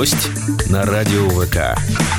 Гость на радио ВК.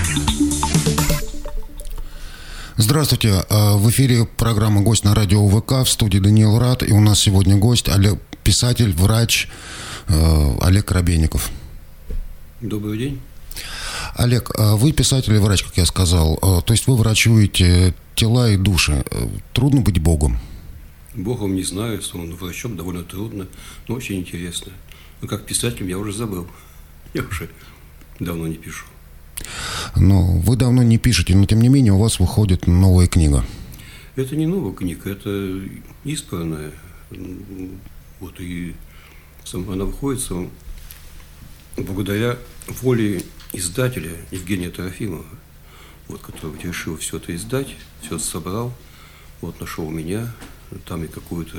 Здравствуйте. В эфире программа «Гость» на радио ВК. В студии Даниил Рад. И у нас сегодня гость, писатель, врач Олег Коробейников. Добрый день. Олег, вы писатель и врач, как я сказал. То есть вы врачуете тела и души. Трудно быть Богом? Богом не знаю, но врачом довольно трудно, но очень интересно. Но как писателем я уже забыл. Я уже давно не пишу. Но вы давно не пишете, но тем не менее у вас выходит новая книга. Это не новая книга, это избранная. Вот и она выходит благодаря воле издателя Евгения Трофимова, вот, который решил все это издать, все это собрал, вот нашел меня, там и какую-то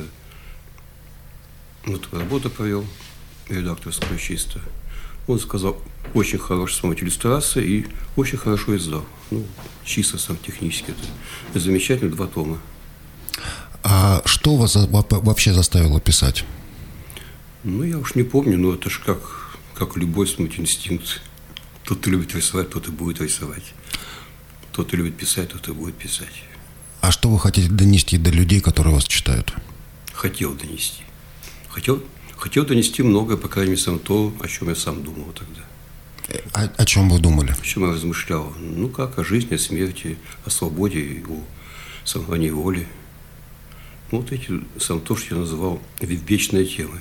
работу провел, редакторскую чисто. Он сказал, очень хорошая сама иллюстрация и очень хорошо издал. Чисто сам технически. Это замечательно, 2 тома. А что вас вообще заставило писать? Я уж не помню, но это же как любой инстинкт. Кто-то любит рисовать, тот и будет рисовать. Кто-то любит писать, тот и будет писать. А что вы хотите донести до людей, которые вас читают? Хотел донести. Хотел донести многое, по крайней мере, то, о чем я сам думал тогда. О чем вы думали? О чем я размышлял? Как о жизни, о смерти, о свободе, о сомнении воли. То, что я называл вечные темы.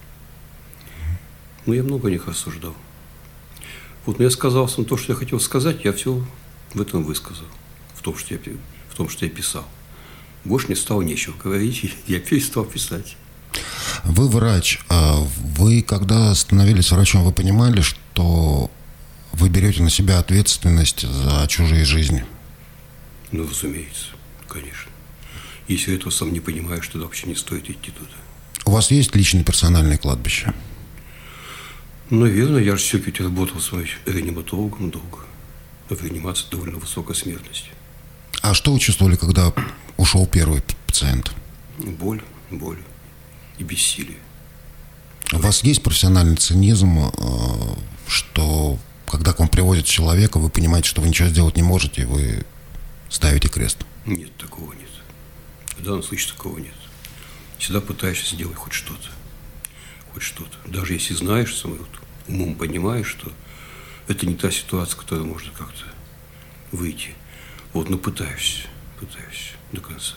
Я много о них рассуждал. Но я сказал то, что я хотел сказать, я все в этом высказал. В том, что я писал. Больше мне стало нечего говорить, я перестал писать. Вы врач. Вы, когда становились врачом, вы понимали, что вы берете на себя ответственность за чужие жизни? Разумеется, конечно. Если этого сам не понимаешь, тогда вообще не стоит идти туда. У вас есть личное персональное кладбище? Наверное, я же все-таки работал с реаниматологом долго. В реанимации довольно высокая смертность. А что вы чувствовали, когда ушел первый пациент? Боль и бессилие. У вас есть профессиональный цинизм, что когда к вам приводят человека, вы понимаете, что вы ничего сделать не можете, и вы ставите крест? Нет, такого нет. В данном случае такого нет. Всегда пытаешься сделать хоть что-то. Даже если знаешь, умом понимаешь, что это не та ситуация, в которой можно как-то выйти. Но пытаешься до конца.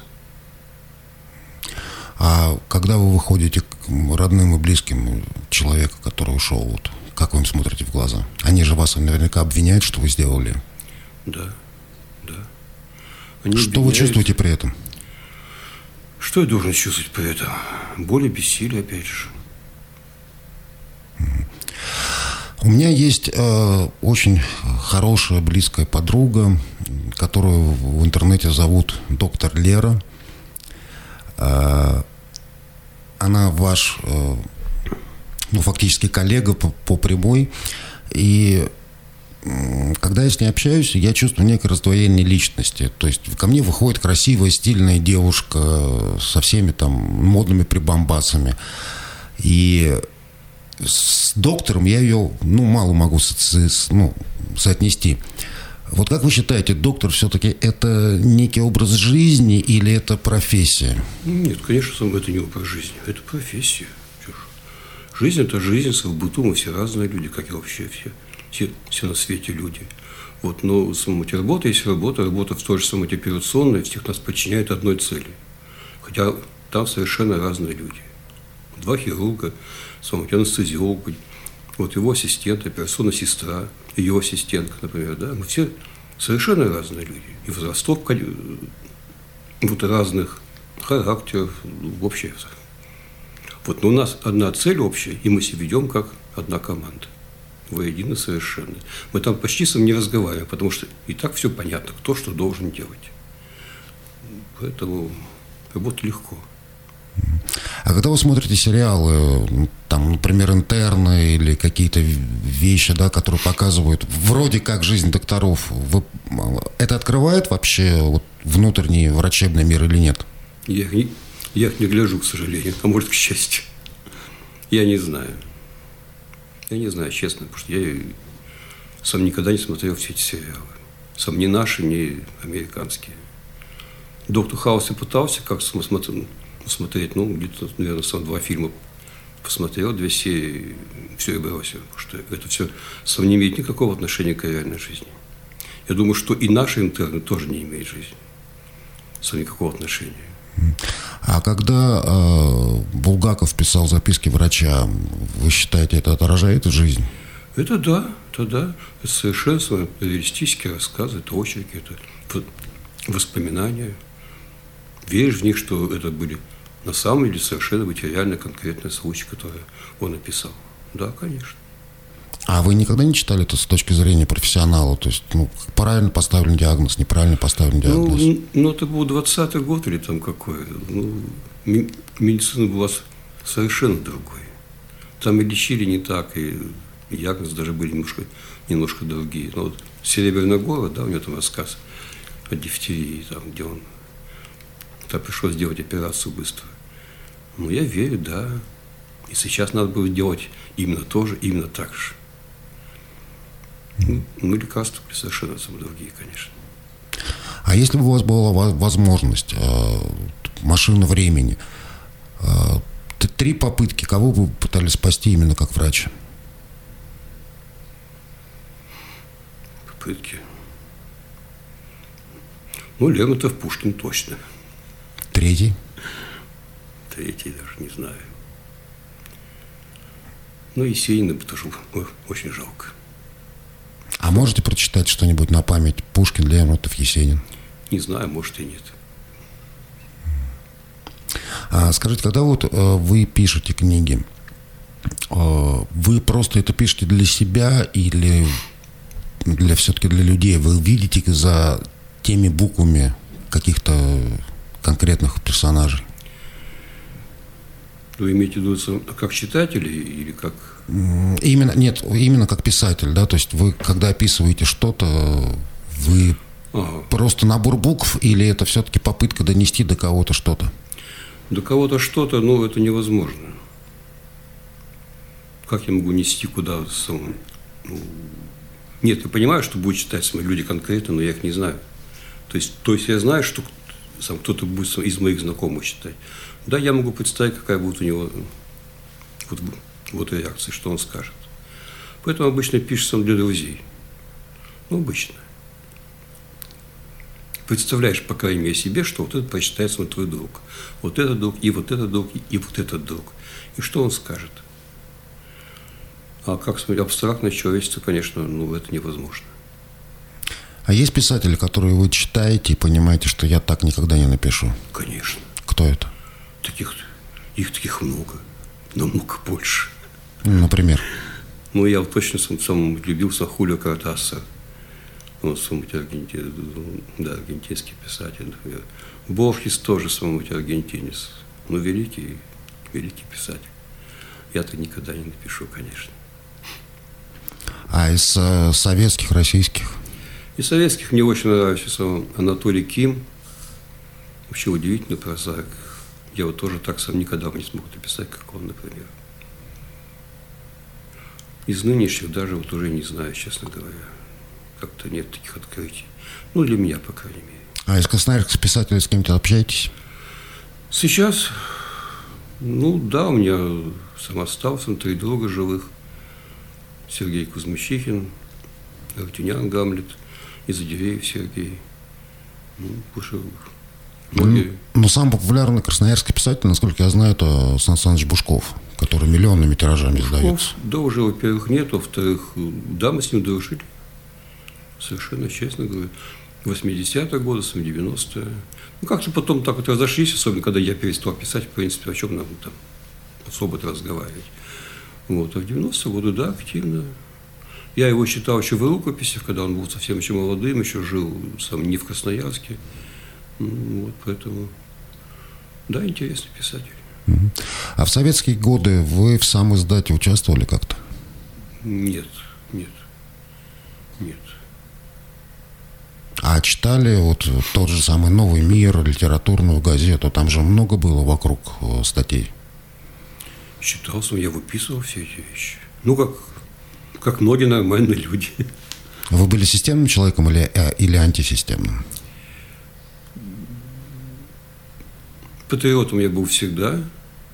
А когда вы выходите к родным и близким человека, который ушел, как вы им смотрите в глаза? Они же вас наверняка обвиняют, что вы сделали. Да. Что вы чувствуете при этом? Что я должен чувствовать при этом? Боль и бессилие, опять же. У меня есть очень хорошая, близкая подруга, которую в интернете зовут доктор Лера. Она ваш, фактически коллега по прямой. И когда я с ней общаюсь, я чувствую некое раздвоение личности. То есть ко мне выходит красивая, стильная девушка со всеми модными прибамбасами. И с доктором я ее, мало могу соотнести. Как вы считаете, доктор все-таки это некий образ жизни или это профессия? Нет, конечно, это не образ жизни, это профессия. Жизнь – это жизнь, в быту мы все разные люди, как и вообще все на свете люди. Но работа есть работа в той же самотоперационной, всех нас подчиняет одной цели. Хотя там совершенно разные люди. 2 хирурга, анестезиолог, его ассистент, операционная сестра, ее ассистентка, например, да, мы все совершенно разные люди. И возрастов разных, характеров, вообще. Но у нас одна цель общая, и мы себя ведем как одна команда. Воедино совершенно. Мы там почти не разговариваем, потому что и так все понятно, кто что должен делать. Поэтому работа легко. А когда вы смотрите сериалы, например, «Интерны» или какие-то вещи, которые показывают вроде как жизнь докторов, это открывает вообще внутренний врачебный мир или нет? Я их не гляжу, к сожалению, а может, к счастью. Я не знаю. Я не знаю, честно, потому что сам никогда не смотрел все эти сериалы. Сам ни наши, ни американские. «Доктор Хаус» и пытался как смотреть, ну, где-то, наверное, сам 2 фильма посмотрел, 2 серии, все и бросил. Потому что это все сам не имеет никакого отношения к реальной жизни. Я думаю, что и наши интерны тоже не имеют жизни. Сам никакого отношения. А когда Булгаков писал записки врача, вы считаете, это отражает жизнь? Это да. Это совершенно реалистические рассказы, это очерки, это воспоминания. Веришь в них, что это были на самом деле совершенно материально конкретные случаи, которые он описал. Да, конечно. А вы никогда не читали это с точки зрения профессионала? То есть, ну, правильно поставлен диагноз, неправильно поставлен диагноз? Ну, это был 20-й год или там какой. Ну, медицина была совершенно другой. Там и лечили не так, и диагнозы даже были немножко другие. Но вот «Серебряная гора», да, у него там рассказ о дифтерии, там, где он там пришлось делать операцию быстро. Ну, я верю, да. И сейчас надо было делать именно так же. Ну, лекарства были совершенно другие, конечно. А если бы у вас была возможность, машина времени, 3 попытки, кого бы вы пытались спасти именно как врач? Попытки. Ну, Лермонтов, Пушкин точно. 3? 3 даже не знаю. Ну, Есенина тоже очень жалко. А можете прочитать что-нибудь на память? Пушкин, Лермонтов, Есенин? Не знаю, может и нет. Скажите, когда вот вы пишете книги, вы просто это пишете для себя или все-таки для людей? Вы видите за теми буквами каких-то конкретных персонажей? Вы имеете в виду как читатель или как... Именно как писатель, да, то есть вы, когда описываете что-то, вы просто набор букв или это все-таки попытка донести до кого-то что-то? До кого-то что-то, ну, это невозможно. Как я могу нести куда сам? Ну, нет, я понимаю, что будут читать свои люди конкретно, но я их не знаю. То есть я знаю, что сам кто-то будет из моих знакомых читать. Да, я могу представить, какая будет у него вот реакция, что он скажет. Поэтому обычно пишется он для друзей. Ну, обычно. Представляешь, по крайней мере, себе, что вот это прочитает свой твой друг. Вот этот друг, и вот этот друг, и вот этот друг. И что он скажет? А как смотреть абстрактное человечество, конечно, ну, это невозможно. А есть писатели, которые вы читаете и понимаете, что я так никогда не напишу? Конечно. Кто это? Их таких много. Намного больше. Например? Ну, я вот точно сам любил Хулио Кортасар. Он аргентинский писатель, например. Борхес тоже аргентинец. Но великий писатель. Я-то никогда не напишу, конечно. А из советских, российских? Из советских мне очень нравится Анатолий Ким. Вообще удивительный прозаик. Я вот тоже так сам никогда бы не смог написать, как он, например. Из нынешних даже вот уже не знаю, честно говоря. Как-то нет таких открытий. Ну, для меня, по крайней мере. А из красноярских писателей с кем-то общаетесь? Сейчас, ну да, у меня сам остался 3 друга живых. Сергей Кузьмичихин, Артюнян Гамлет, и Задиреев Сергей. Но самый популярный красноярский писатель, насколько я знаю, это Сан Саныч Бушков, который миллионными тиражами издается. Да, уже, во-первых, нет, во-вторых, да, мы с ним дружили. Совершенно честно говорю. 80-е годы, 90-е. Ну, как-то потом так вот разошлись, особенно когда я перестал писать, в принципе, о чем нам там особо-то разговаривать. Вот. А в 90-е годы, да, активно. Я его читал еще в рукописях, когда он был совсем еще молодым, еще жил сам не в Красноярске. Вот, поэтому, да, интересный писатель. А в советские годы вы в самоиздате участвовали как-то? Нет. А читали вот тот же самый «Новый мир», литературную газету? Там же много было вокруг статей. Читал, я выписывал все эти вещи. Ну, как многие нормальные люди. Вы были системным человеком или антисистемным? Патриотом я был всегда.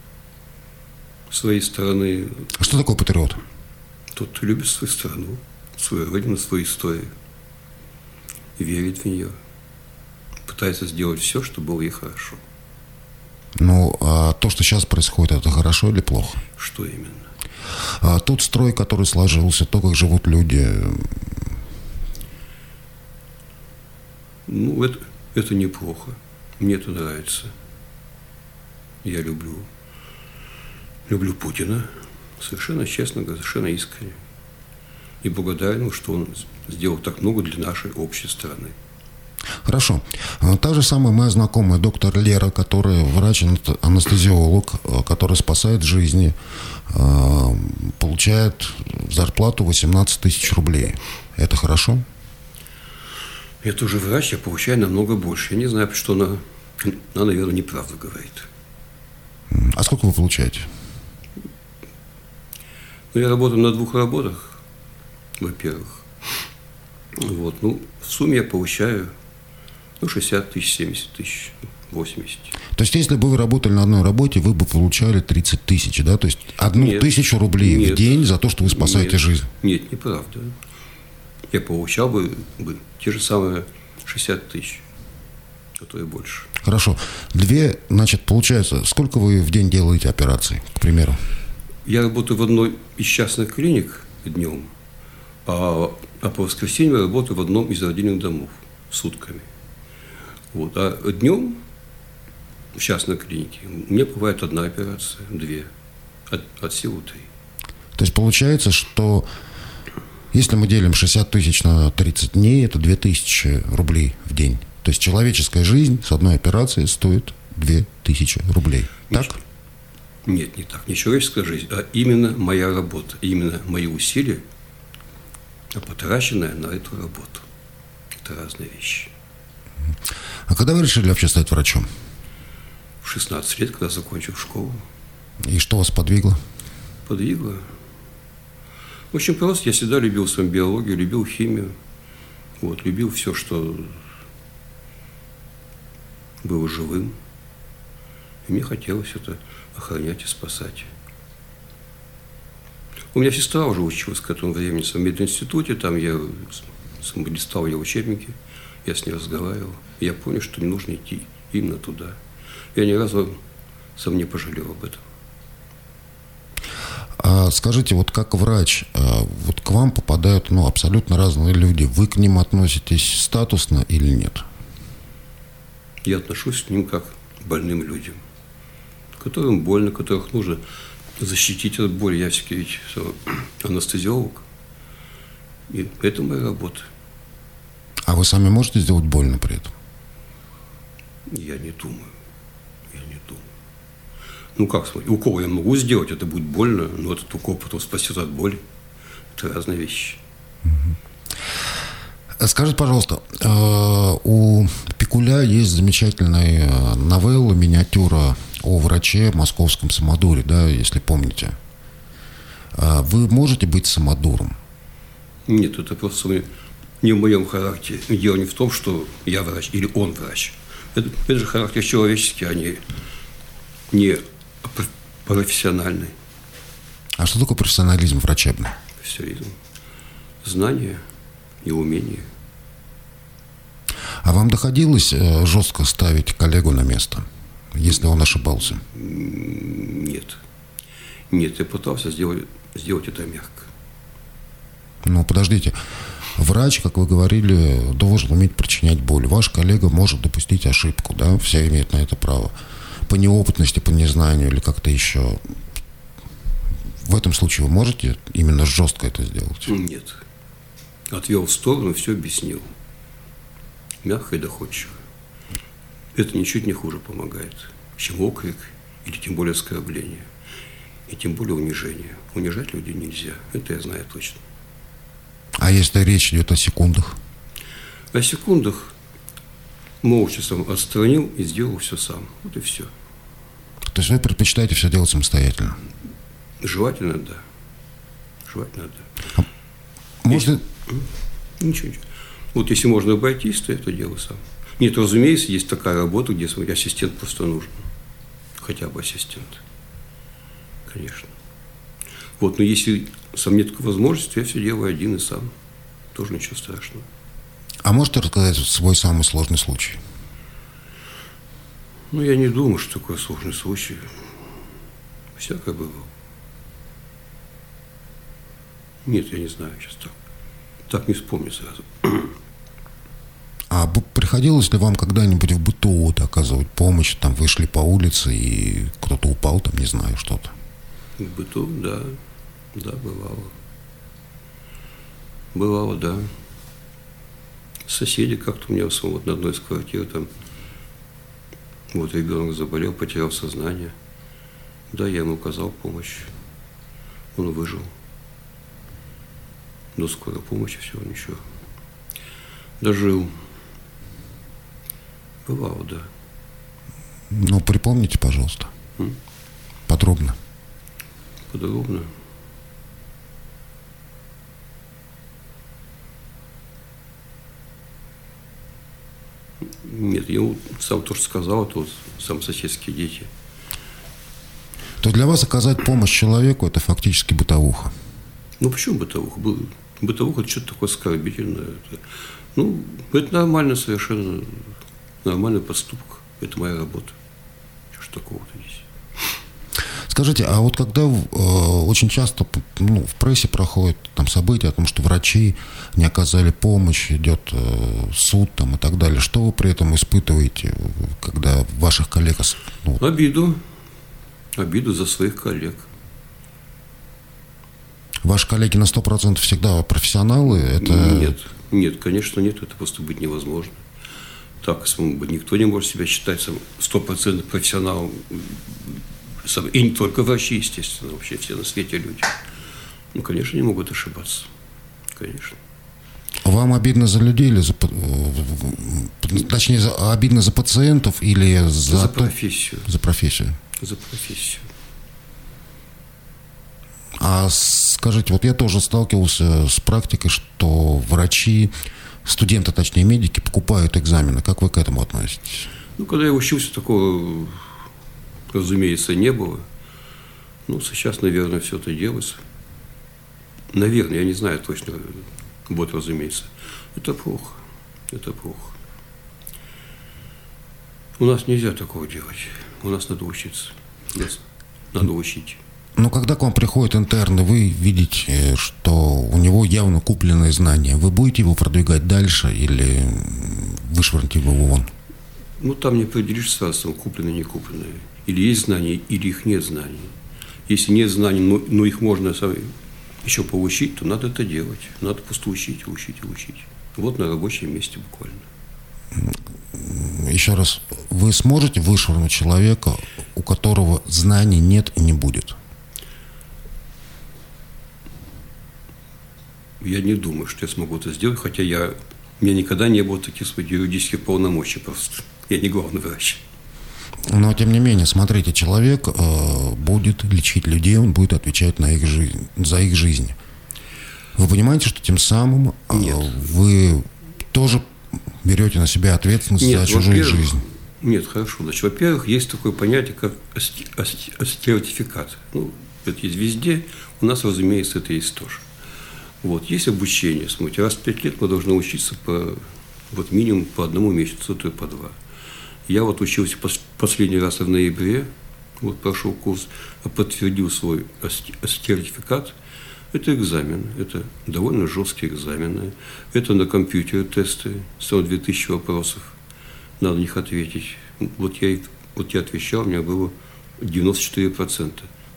С своей стороны. А что такое патриот? Тот, кто любит свою страну, свою родину, свою историю. Верит в нее. Пытается сделать все, чтобы было ей хорошо. Ну, а то, что сейчас происходит, это хорошо или плохо? Что именно? Тот строй, который сложился, то, как живут люди. Ну, это неплохо. Мне это нравится. Я люблю Путина. Совершенно честно, совершенно искренне. И благодарен, что он сделал так много для нашей общей страны. Хорошо. Та же самая моя знакомая доктор Лера, которая врач-анестезиолог, который спасает жизни, получает зарплату 18 тысяч рублей. Это хорошо? Я тоже врач, я получаю намного больше. Я не знаю, что она, наверное, неправду говорит. А сколько вы получаете? Ну, я работаю на 2 работах, во-первых. Вот, ну, в сумме я получаю 60 тысяч, 70 тысяч, 80. То есть, если бы вы работали на одной работе, вы бы получали 30 тысяч, да? То есть, 1000 рублей в день за то, что вы спасаете жизнь. Нет, неправда. Я получал бы те же самые 60 тысяч, а то и больше. Хорошо. Значит, получается, сколько вы в день делаете операций, к примеру? Я работаю в одной из частных клиник днем, а по воскресеньям я работаю в одном из родильных домов сутками. Вот. А днем в частной клинике у меня бывает 1 операция, 2, от силы 3. То есть получается, что если мы делим 60 тысяч на 30 дней, это 2000 рублей в день. То есть человеческая жизнь с одной операцией стоит 2000 рублей. Так? Нет, не так. Не человеческая жизнь, а именно моя работа, именно мои усилия, потраченные на эту работу. Это разные вещи. А когда вы решили вообще стать врачом? В 16 лет, когда закончил школу. И что вас подвигло? Подвигло? Очень просто. Я всегда любил свою биологию, любил химию. Вот, любил все, что было живым. И мне хотелось это охранять и спасать. У меня сестра уже училась к этому времени в мединституте. Там я листал ее учебники, я с ней разговаривал. И я понял, что мне нужно идти именно туда. Я ни разу сам не пожалел об этом. А скажите, вот как врач, вот к вам попадают абсолютно разные люди. Вы к ним относитесь статусно или нет? Я отношусь к ним как к больным людям, которым больно, которых нужно защитить от боли. Я все-таки ведь анестезиолог. И это моя работа. А вы сами можете сделать больно при этом? Я не думаю. Ну как, смотри, укол я могу сделать, это будет больно, но этот укол потом спасет от боли. Это разные вещи. Скажите, пожалуйста, у Пикуля есть замечательная новелла, миниатюра о враче в московском самодуре, да, если помните. Вы можете быть самодуром? Нет, это просто не в моем характере. Дело не в том, что я врач или он врач. Это же характер человеческий, а не профессиональный. А что такое профессионализм врачебный? Профессионализм. Знание и умение. А вам доходилось жестко ставить коллегу на место, если он ошибался? Нет. Нет, я пытался сделать это мягко. Ну, подождите. Врач, как вы говорили, должен уметь причинять боль. Ваш коллега может допустить ошибку, да? Все имеют на это право. По неопытности, по незнанию или как-то еще. В этом случае вы можете именно жестко это сделать? Нет. Отвел в сторону, все объяснил. Мягко и доходчиво. Это ничуть не хуже помогает, чем окрик или тем более оскорбление. И тем более унижение. Унижать людей нельзя. Это я знаю точно. А если речь идет о секундах? О секундах молча сам отстранил и сделал все сам. Вот и все. То есть вы предпочитаете все делать самостоятельно? Желательно, да. Желательно, да. Ничего. Вот если можно обойтись, то это дело сам. Нет, разумеется, есть такая работа, где ассистент просто нужен. Хотя бы ассистент. Конечно. Вот, но если сам нет такой возможности, то я все делаю один и сам. Тоже ничего страшного. А можете рассказать свой самый сложный случай? Ну, я не думаю, что такой сложный случай. Всякое бывало. Нет, я не знаю сейчас так. Так не вспомню сразу. А приходилось ли вам когда-нибудь в быту вот оказывать помощь? Там вы шли по улице, и кто-то упал, там, не знаю, что-то. В быту, да. Да, бывало. Бывало, да. Соседи как-то у меня вот на одной из квартир там. Вот ребенок заболел, потерял сознание. Да, я ему оказал помощь. Он выжил. До скорой помощи, всего ничего. Дожил. Бывало, да. Ну, припомните, пожалуйста. Подробно. Подробно. Нет, я сам то, что сказал, это вот сам соседские дети. То для вас оказать помощь человеку – это фактически бытовуха. Ну, почему бытовуха? Бытовуха – это что-то такое оскорбительное. Это нормально совершенно, нормальный поступок. Это моя работа. Что ж такого-то здесь? Скажите, а вот когда очень часто в прессе проходят там события о том, что врачи не оказали помощь, идет суд там, и так далее, что вы при этом испытываете, когда ваших коллег... Обиду. Обиду за своих коллег. Ваши коллеги на 100% всегда профессионалы? Это... Нет, конечно, нет. Это просто быть невозможно. Так, никто не может себя считать 100% профессионалом. И не только врачи, естественно, вообще все на свете люди. Ну, конечно, не могут ошибаться. Конечно. Вам обидно за людей или точнее, обидно за пациентов или за профессию? За профессию. За профессию. А скажите, вот я тоже сталкивался с практикой, что врачи, студенты, точнее, медики, покупают экзамены. Как вы к этому относитесь? Когда я учился, такого, разумеется, не было. Сейчас, наверное, все это делается. Наверное, я не знаю точно, вот, разумеется. Это плохо. Это плохо. У нас нельзя такого делать. У нас надо учиться. Нас надо учить. Но когда к вам приходят интерны, вы видите, что у него явно купленные знания. Вы будете его продвигать дальше или вышвырнете его вон? Там не определишь сразу, купленные, не купленные. Или есть знания, или их нет знаний. Если нет знаний, но их можно еще получить, то надо это делать. Надо просто учить. Вот на рабочем месте буквально. Еще раз, вы сможете вышвырнуть человека, у которого знаний нет и не будет? Я не думаю, что я смогу это сделать, хотя у меня никогда не было таких юридических полномочий просто. Я не главный врач. Но, тем не менее, смотрите, человек будет лечить людей, он будет отвечать за их жизнь. Вы понимаете, что тем самым вы тоже берете на себя ответственность за чужую жизнь? Нет, хорошо. Значит, во-первых, есть такое понятие, как стереотификат. Это есть везде, у нас, разумеется, это есть тоже. Есть обучение. Смотрите, раз в 5 лет мы должны учиться минимум по 1 месяцу, то и по 2. Я учился последний раз в ноябре, прошел курс, подтвердил свой сертификат. Это экзамен, это довольно жесткие экзамены. Это на компьютере тесты, 2000 вопросов, надо на них ответить. Я отвечал, у меня было 94%.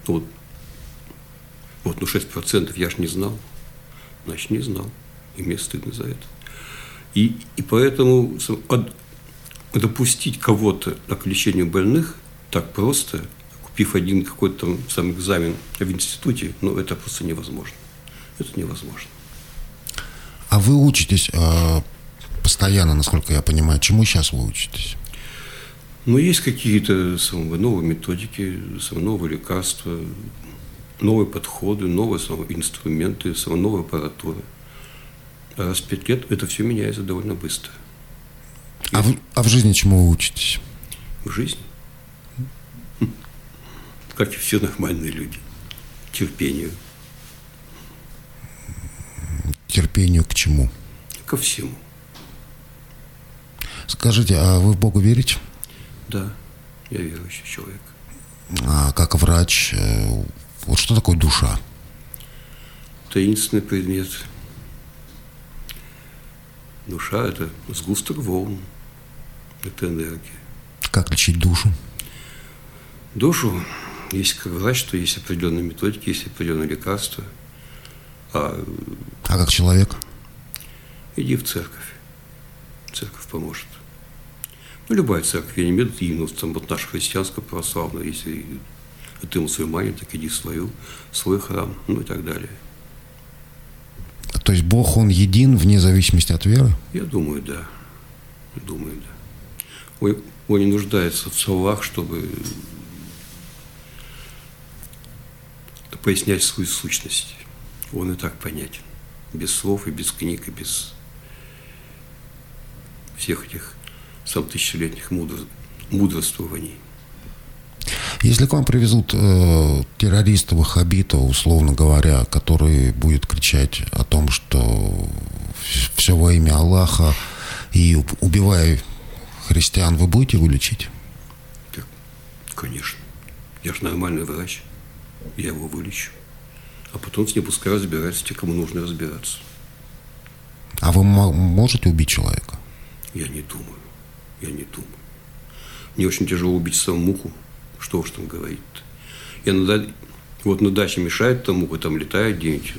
6% я ж не знал. Значит, не знал. И мне стыдно за это. И поэтому допустить кого-то к лечению больных так просто, купив один какой-то сам экзамен в институте, это просто невозможно. Это невозможно. А вы учитесь постоянно, насколько я понимаю. Чему сейчас вы учитесь? Есть какие-то новые методики, новые лекарства, новые подходы, новые инструменты, новая аппаратура. А раз в 5 лет это все меняется довольно быстро. А в жизни чему вы учитесь? В жизни, как и все нормальные люди, терпению. Терпению к чему? Ко всему. Скажите, а вы в Бога верите? Да, я верующий человек. А как врач, вот что такое душа? Таинственный предмет. Душа – это сгусток волн, это энергия. Как лечить душу? Душу, если как врач, то есть определенные методики, есть определенные лекарства. А как человек? иди в церковь. Церковь поможет. Ну, любая церковь, я не имею в виду именно там, вот наша христианская православная, если ты мусульманин, так иди в свой храм, ну и так далее. То есть Бог, Он един вне зависимости от веры? Я думаю, да. Думаю, да. Он не нуждается в словах, чтобы пояснять свою сущность. Он и так понятен. Без слов и без книг, и без всех этих сам тысячелетних мудрствований. Если к вам привезут террориста, ваххабита, условно говоря, который будет кричать о том, что все во имя Аллаха, и убивая христиан, вы будете его лечить? Так, конечно. Я же нормальный врач. Я его вылечу. А потом с ним пускай разбираются те, кому нужно разбираться. А вы можете убить человека? Я не думаю. Мне очень тяжело убить саму муху. Что уж там говорить. Вот на даче мешает там муха, там летает где-нибудь.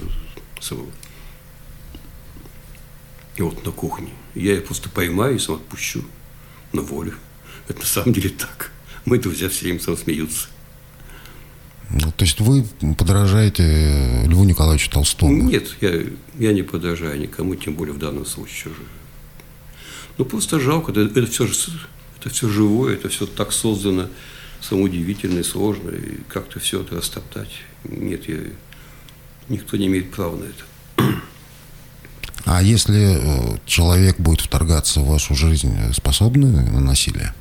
И вот на кухне. Я ее просто поймаю и сам отпущу на волю. Это на самом деле так. Мои друзья все время сам смеются. То есть вы подражаете Льву Николаевичу Толстому? Нет, я не подражаю никому, тем более в данном случае. Ну, просто жалко. Это все живое, это все так создано, самоудивительно и сложно. И как-то все это растоптать. Нет, никто не имеет права на это. А если человек будет вторгаться в вашу жизнь, способны на насилие?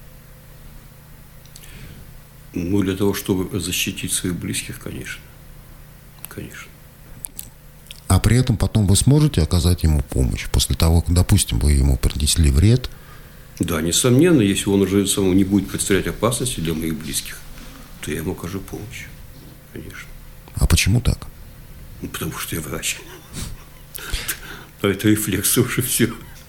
Ну, для того, чтобы защитить своих близких, конечно. Конечно. А при этом потом вы сможете оказать ему помощь после того, как, допустим, вы ему принесли вред? Да, несомненно, если он уже сам не будет представлять опасности для моих близких, то я ему окажу помощь. Конечно. А почему так? Ну, потому что я врач. Это рефлексы уже все.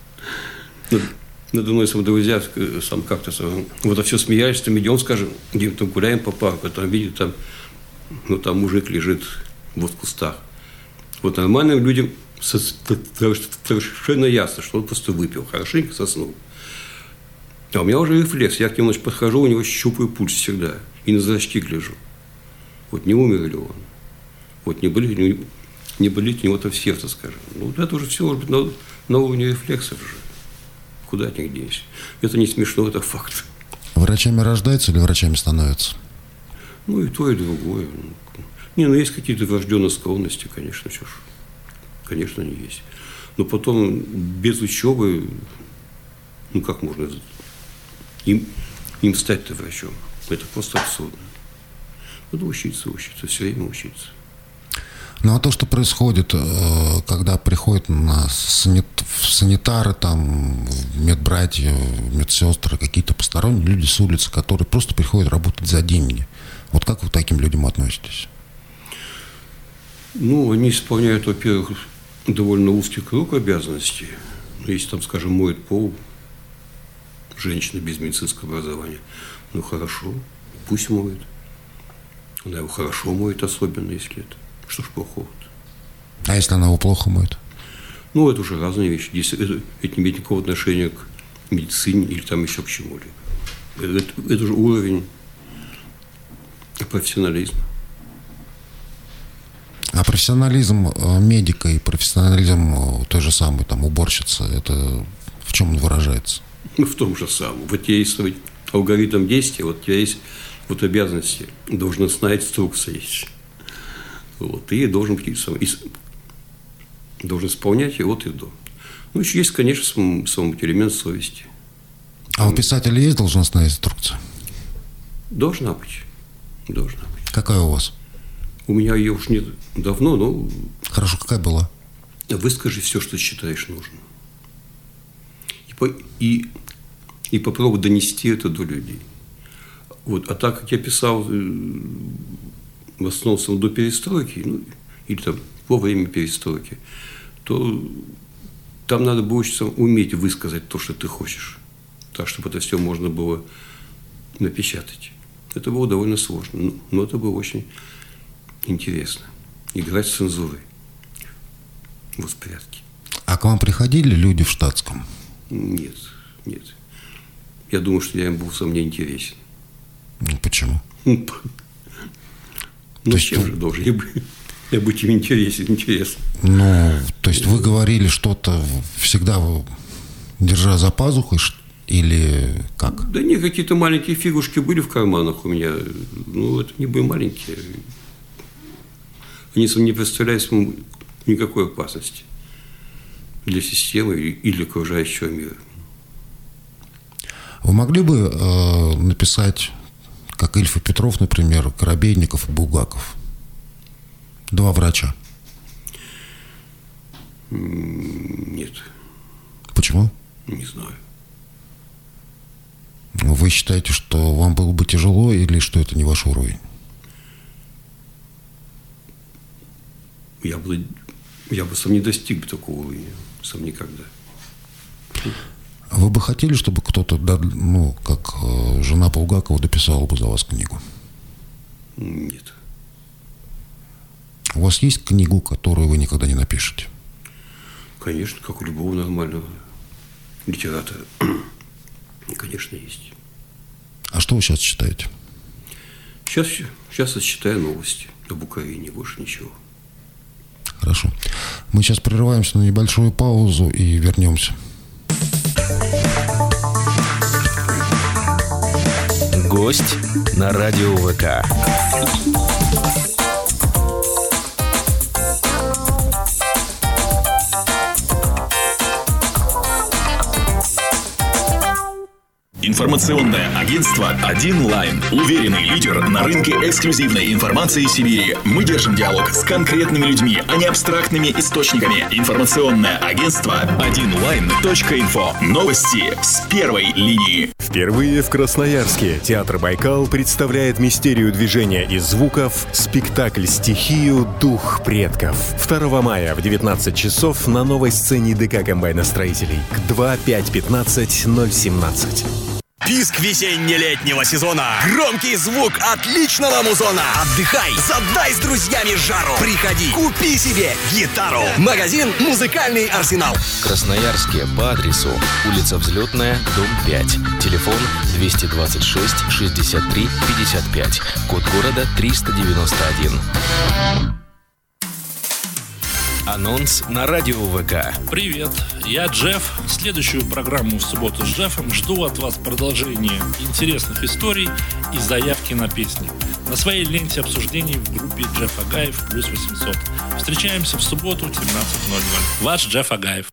Надо мной друзья сам как-то вот все смеялись, там идем, скажем, где-то там гуляем по парку, там видят, там мужик лежит вот в кустах. Вот нормальным людям совершенно ясно, что он просто выпил, хорошенько соснул. А у меня уже рефлекс, я к нему подхожу, у него щупаю пульс всегда, и на зрачки гляжу. Вот не умер ли он? Вот не болит у него там в сердце, скажем. Ну, это уже все может быть на уровне рефлексов же. Куда от них денешься? Это не смешно, это факт. Врачами рождаются или врачами становятся? Ну, и то, и другое. Не, ну, есть какие-то врожденные склонности, конечно, что ж. Конечно, они есть. Но потом без учебы, ну, как можно им стать-то врачом? Это просто абсурдно. Надо учиться, все время учиться. Ну, а то, что происходит, когда приходят санитары, там, медбратья, медсестры, какие-то посторонние люди с улицы, которые просто приходят работать за деньги. Вот как вы к таким людям относитесь? Ну, они исполняют, во-первых, довольно узкий круг обязанностей. Если там, скажем, моет пол женщина без медицинского образования, ну, хорошо, пусть моет. Она его хорошо моет, особенно если это. Что ж плохого-то? А если она его плохо моет? Ну, это уже разные вещи. Это не имеет никакого отношения к медицине или там еще к чему-либо. Это уже уровень профессионализма. А профессионализм медика и профессионализм той же самой там уборщицы, это в чем он выражается? Ну, в том же самом. Вот у тебя есть алгоритм действия, вот у тебя есть вот обязанности, должностная инструкция есть. Вот, и должен быть должен исполнять его от и до. Ну, еще есть, конечно, самому элемент совести. А у писателя есть должностная инструкция? Должна быть. Должна быть. Какая у вас? У меня ее уж нет давно, но... Хорошо, какая была? Выскажи все, что считаешь нужным. И попробуй донести это до людей. Вот. А так как я писал в основном до перестройки, ну, или там во время перестройки, то там надо было учиться уметь высказать то, что ты хочешь, так, чтобы это все можно было напечатать. Это было довольно сложно, но это было очень интересно. Играть с цензурой в воспорядке. А к вам приходили люди в штатском? Нет, нет. Я думаю, что я им был сам неинтересен. Ну, почему? Ну, чем же должен я быть им интересен? Ну, то есть вы говорили что-то всегда держа за пазухой или как? Да нет, какие-то маленькие фигушки были в карманах у меня. Ну, это не были маленькие. Они не представляют никакой опасности для системы и для окружающего мира. Вы могли бы написать, как Ильф и Петров, например, Коробейников и Булгаков? Два врача. Нет. Почему? Не знаю. Вы считаете, что вам было бы тяжело или что это не ваш уровень? Я бы сам не достиг такого уровня. Сам никогда. Вы бы хотели, чтобы кто-то, ну, как жена Булгакова, дописала бы за вас книгу? Нет. У вас есть книгу, которую вы никогда не напишете? Конечно, как у любого нормального литератора. Конечно, есть. А что вы сейчас читаете? Сейчас я читаю новости об Украине, больше ничего. Хорошо. Мы сейчас прерываемся на небольшую паузу и вернемся. Гость на радио ВК. Информационное агентство «Один Лайн». Уверенный лидер на рынке эксклюзивной информации Сибири. Мы держим диалог с конкретными людьми, а не абстрактными источниками. Информационное агентство одинлайн.инфо. Новости с первой линии. Впервые в Красноярске театр «Байкал» представляет мистерию движения и звуков, спектакль «Стихию. Дух предков». 2 мая в 19 часов на новой сцене ДК комбайностроителей. К 2-5-15-017. Писк весенне-летнего сезона. Громкий звук отличного музона. Отдыхай, задай с друзьями жару. Приходи, купи себе гитару. Магазин «Музыкальный арсенал». В Красноярске по адресу улица Взлетная, дом 5. Телефон 226 63 55. Код города 391. Анонс на радио ВК. Привет, я Джефф. Следующую программу в субботу с Джеффом жду от вас продолжения интересных историй и заявки на песни. На своей ленте обсуждений в группе Джефф Агаев плюс 800. Встречаемся в субботу 17:00. Ваш Джефф Агаев.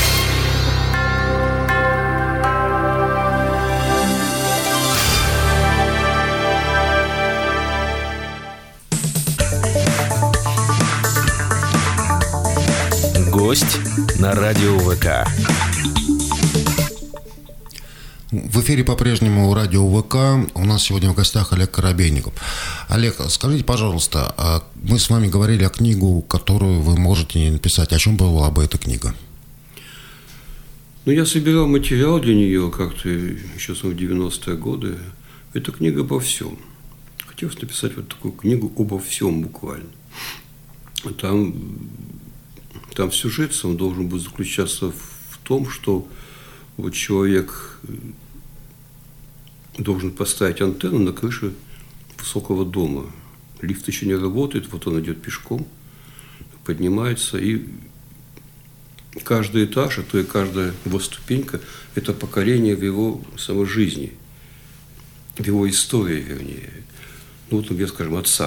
Гость на радио ВК. В эфире по-прежнему радио ВК. У нас сегодня в гостях Олег Коробейников. Олег, скажите, пожалуйста, мы с вами говорили о книгу, которую вы можете написать. О чем была бы эта книга? Ну, я собирал материал для нее как-то еще в 90-е годы. Это книга обо всем. Хотелось написать вот такую книгу обо всем буквально. Там сюжет сам должен был заключаться в том, что вот человек должен поставить антенну на крыше высокого дома. Лифт еще не работает, вот он идет пешком, поднимается, и каждый этаж, а то и каждая его ступенька – это поколение в его самой жизни, в его истории, вернее. Ну, вот, например, скажем, отца.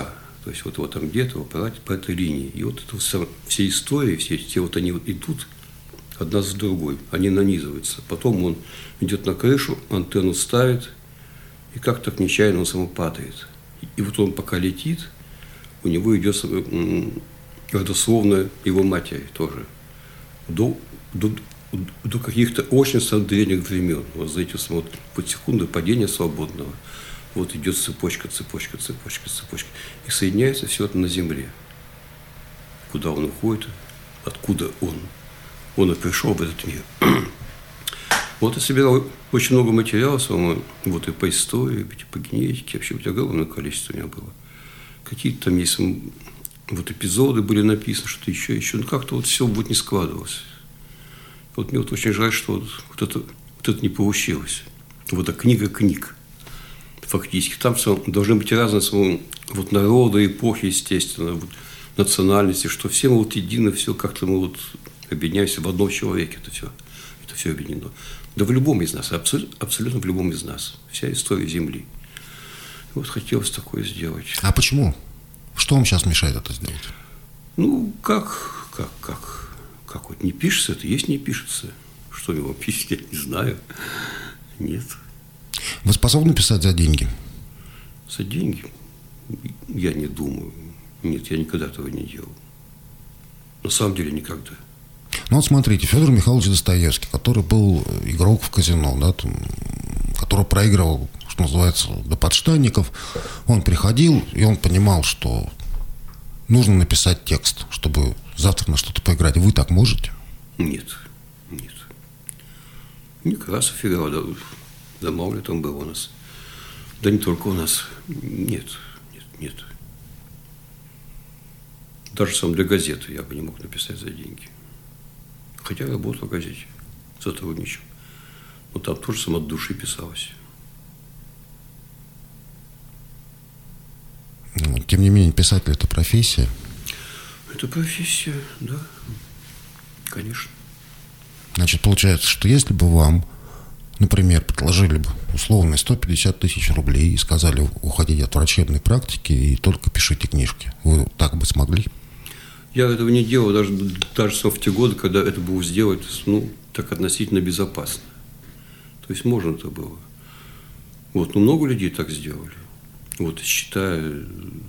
То есть вот его там где-то по этой линии. И вот это все истории, все вот они вот идут одна за другой, они нанизываются. Потом он идет на крышу, антенну ставит, и как так нечаянно он само падает. И вот он пока летит, у него идет родословная его матери тоже. До каких-то очень древних времен. Вот за эти вот секунды падения свободного. Вот идет цепочка. И соединяется все это на земле. Куда он уходит, откуда он и пришел в этот мир. Вот я собирал очень много материала самого, вот и по истории, и по генетике, вообще огромное количество у меня было. Какие-то там есть вот эпизоды были написаны, что-то еще. Ну как-то вот все вот не складывалось. Вот мне вот очень жаль, что вот это не получилось. Вот эта книга книг. Фактически. Там должны быть разные вот народы, эпохи, естественно, вот, национальности, что все мы вот едины, все как-то мы вот объединяемся в одном человеке. Это все объединено. Да в любом из нас, абсолютно в любом из нас. Вся история Земли. Вот хотелось такое сделать. А почему? Что вам сейчас мешает это сделать? Ну, как вот не пишется, это есть не пишется. Что его пишет, я не знаю. Нет. Вы способны писать за деньги? За деньги? Я не думаю. Нет, я никогда этого не делал. На самом деле никогда. Ну вот смотрите, Федор Михайлович Достоевский, который был игрок в казино, да, там, который проигрывал, что называется, до подштанников, он приходил, и он понимал, что нужно написать текст, чтобы завтра на что-то поиграть. Вы так можете? Нет. Некрасов играл, да мало ли там было у нас. Да не только у нас. Нет. Даже сам для газеты я бы не мог написать за деньги. Хотя работал в газете, сотрудничал. Но там тоже сам от души писалось. Тем не менее, писатель – это профессия. Это профессия, да, конечно. Значит, получается, что если бы вам, например, предложили бы условные 150 тысяч рублей и сказали, уходите от врачебной практики и только пишите книжки, вы так бы смогли? Я этого не делал даже в те годы, когда это было сделать, так относительно безопасно. То есть можно это было. Вот, но много людей так сделали. Вот, считая,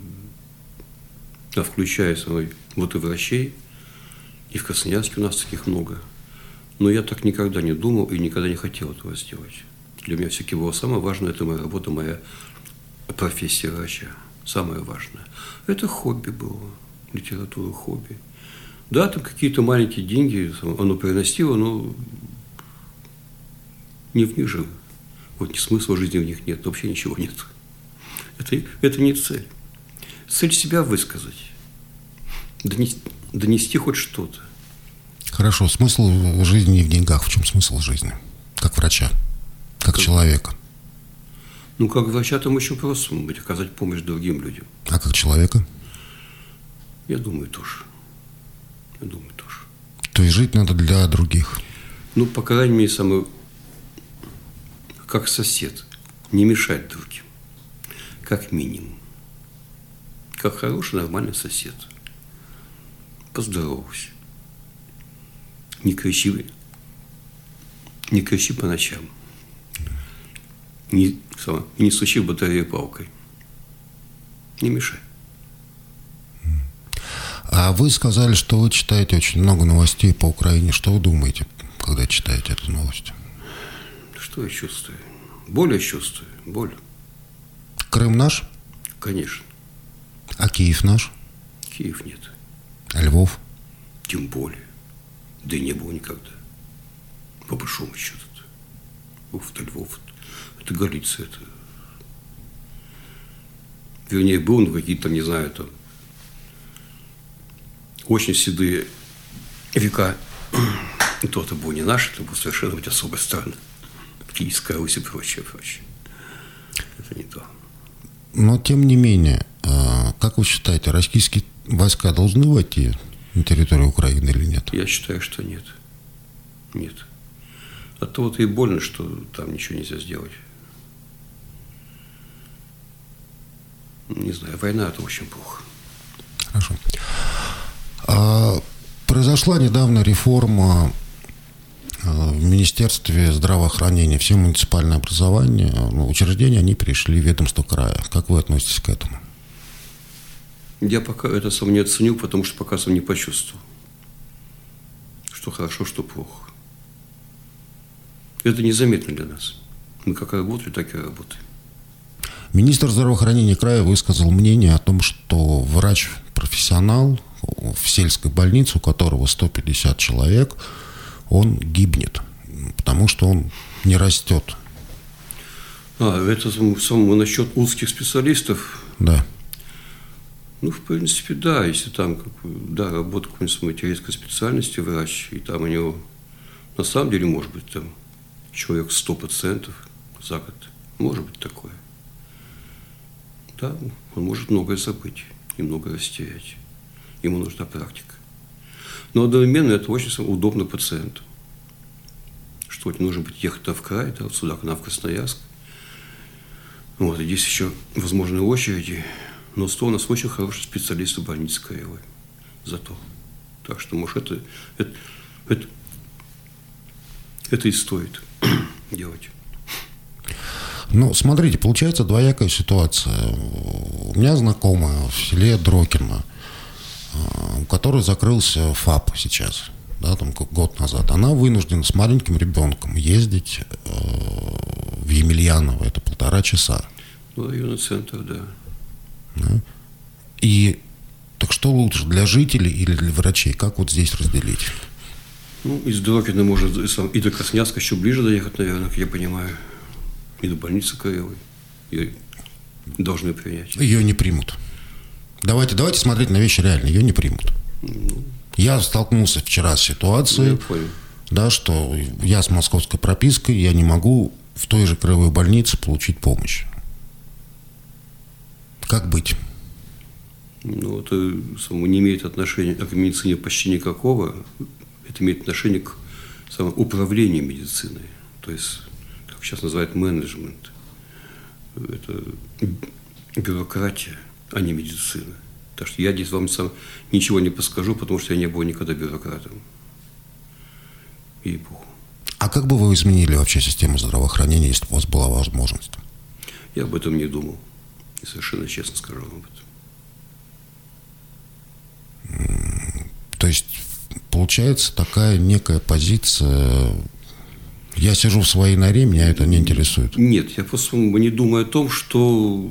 включая вот и врачей, и в Красноярске у нас таких много. Но я так никогда не думал и никогда не хотел этого сделать. Для меня все-таки было самое важное, это моя работа, моя профессия врача. Самое важное. Это хобби было, литература хобби. Да, там какие-то маленькие деньги оно приносило, но не в них же. Вот смысла жизни в них нет, вообще ничего нет. Это не цель. Цель себя высказать. Донести хоть что-то. Хорошо. Смысл жизни не в деньгах. В чем смысл жизни? Как врача, как человека. Ну, как врача там очень просто быть, оказать помощь другим людям. А как человека? Я думаю, тоже. То есть жить надо для других? Ну, по крайней мере, как сосед. Не мешать другим. Как минимум. Как хороший, нормальный сосед. Поздоровайся. Не кричи по ночам. Не стучи в батарею палкой. Не мешай. А вы сказали, что вы читаете очень много новостей по Украине. Что вы думаете, когда читаете эту новость? Что я чувствую? Боль я чувствую. Боль. Крым наш? Конечно. А Киев наш? Киев нет. А Львов? Тем более. Да и не было никогда. По большому счету. Это Львов. Это Галиция. Это... Вернее, был, но какие-то там, не знаю, там очень седые века. И то это было не наше, это было совершенно быть особой страны. Киевская Русь и прочее. Это не то. Но, тем не менее, как вы считаете, российские войска должны войти на территорию Украины или нет? Я считаю, что нет. Нет. От того-то и больно, что там ничего нельзя сделать. Не знаю, война – это очень плохо. Хорошо. Произошла недавно реформа в Министерстве здравоохранения. Все муниципальные образования, учреждения, они перешли в ведомство края. Как вы относитесь к этому? Я пока это сам не оценил, потому что пока сам не почувствовал, что хорошо, что плохо. Это незаметно для нас. Мы как работали, так и работаем. Министр здравоохранения края высказал мнение о том, что врач-профессионал в сельской больнице, у которого 150 человек, он гибнет, потому что он не растет. Это насчет узких специалистов? Да. Ну, в принципе, да, если там, работа какой-нибудь материнской специальности врач, и там у него, на самом деле, может быть, там человек 100 пациентов за год, может быть такое. Да, он может многое забыть и многое растерять. Ему нужна практика. Но одновременно это очень удобно пациенту. Что не нужно быть ехать в край, да, вот сюда, к нам в Красноярск. Вот, и здесь еще возможны очереди. Но у нас очень хороший специалист в больнице краевой. Зато. Так что, может, это и стоит делать. Ну, смотрите, получается двоякая ситуация. У меня знакомая в селе Дрокино, у которой закрылся ФАП сейчас, да, там год назад. Она вынуждена с маленьким ребенком ездить в Емельяново, это 1,5 часа. Ну, районный центр, да. И так что лучше, для жителей или для врачей? Как вот здесь разделить? Ну, из Дрокина может и до Красноярска еще ближе доехать, наверное, как я понимаю. И до больницы краевой. Ее должны принять. Ее не примут. Давайте смотреть на вещи реально. Ее не примут. Я столкнулся вчера с ситуацией, да, что я с московской пропиской, я не могу в той же краевой больнице получить помощь. Как быть? Ну, это не имеет отношения к медицине почти никакого. Это имеет отношение к управлению медициной. То есть, как сейчас называют, менеджмент. Это бюрократия, а не медицина. Так что я здесь вам ничего не подскажу, потому что я не был никогда бюрократом. Ей-богу. А как бы вы изменили вообще систему здравоохранения, если бы у вас была возможность? Я об этом не думал. И совершенно честно скажу вам об этом. То есть, получается такая некая позиция... Я сижу в своей норе, меня это не интересует. Нет, я просто не думаю о том, что...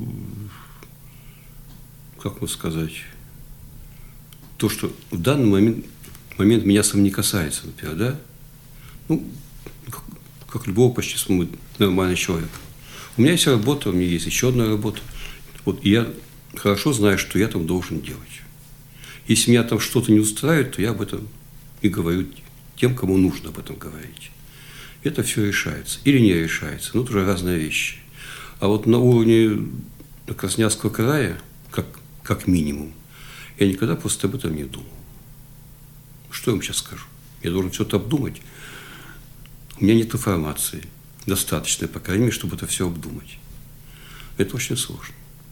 Как вам сказать? То, что в данный момент меня сам не касается, например, да? Ну, как любого почти нормального человека. У меня есть работа, у меня есть еще одна работа. Вот, и я хорошо знаю, что я там должен делать. Если меня там что-то не устраивает, то я об этом и говорю тем, кому нужно об этом говорить. Это все решается. Или не решается. Ну, это уже разные вещи. А вот на уровне Красноярского края, как минимум, я никогда просто об этом не думал. Что я вам сейчас скажу? Я должен все это обдумать. У меня нет информации достаточной, по крайней мере, чтобы это все обдумать. Это очень сложно.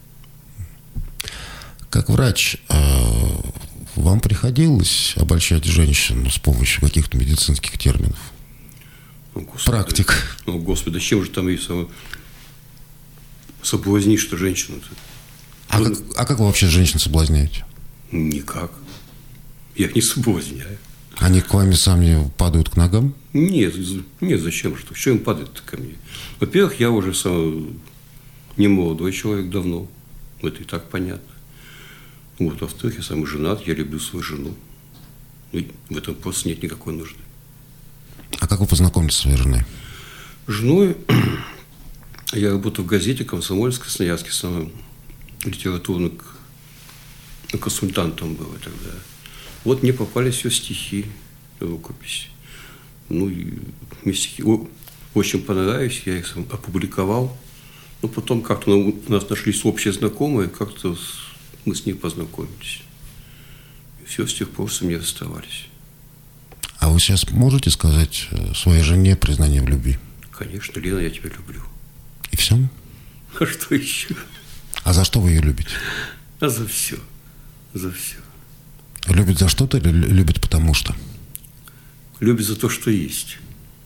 Как врач, вам приходилось обольщать женщину с помощью каких-то медицинских терминов? Практик. Ну, Господи, да чем же там и соблазнишь-то женщину-то? А как вы вообще женщин соблазняете? Никак. Я их не соблазняю. Они к вам сами падают к ногам? Нет, зачем? Что им падает-то ко мне? Во-первых, я уже не молодой человек давно. Это и так понятно. Вот, во-вторых, я сам женат, я люблю свою жену. И в этом просто нет никакой нужды. А как вы познакомились со своей женой? Женой я работал в газете «Комсомольск» в Красноярске, самым литературным консультантом был тогда. Вот мне попались ее стихи, рукописи. Ну, и мне стихи очень понравились, я их опубликовал. Но потом как-то у нас нашлись общие знакомые, как-то мы с ней познакомились. И все, с тех пор с ней расставались. А вы сейчас можете сказать своей жене признание в любви? Конечно, Лена, я тебя люблю. И все? А что еще? А за что вы ее любите? А за все. За все. Любит за что-то или любит потому что? Любит за то, что есть.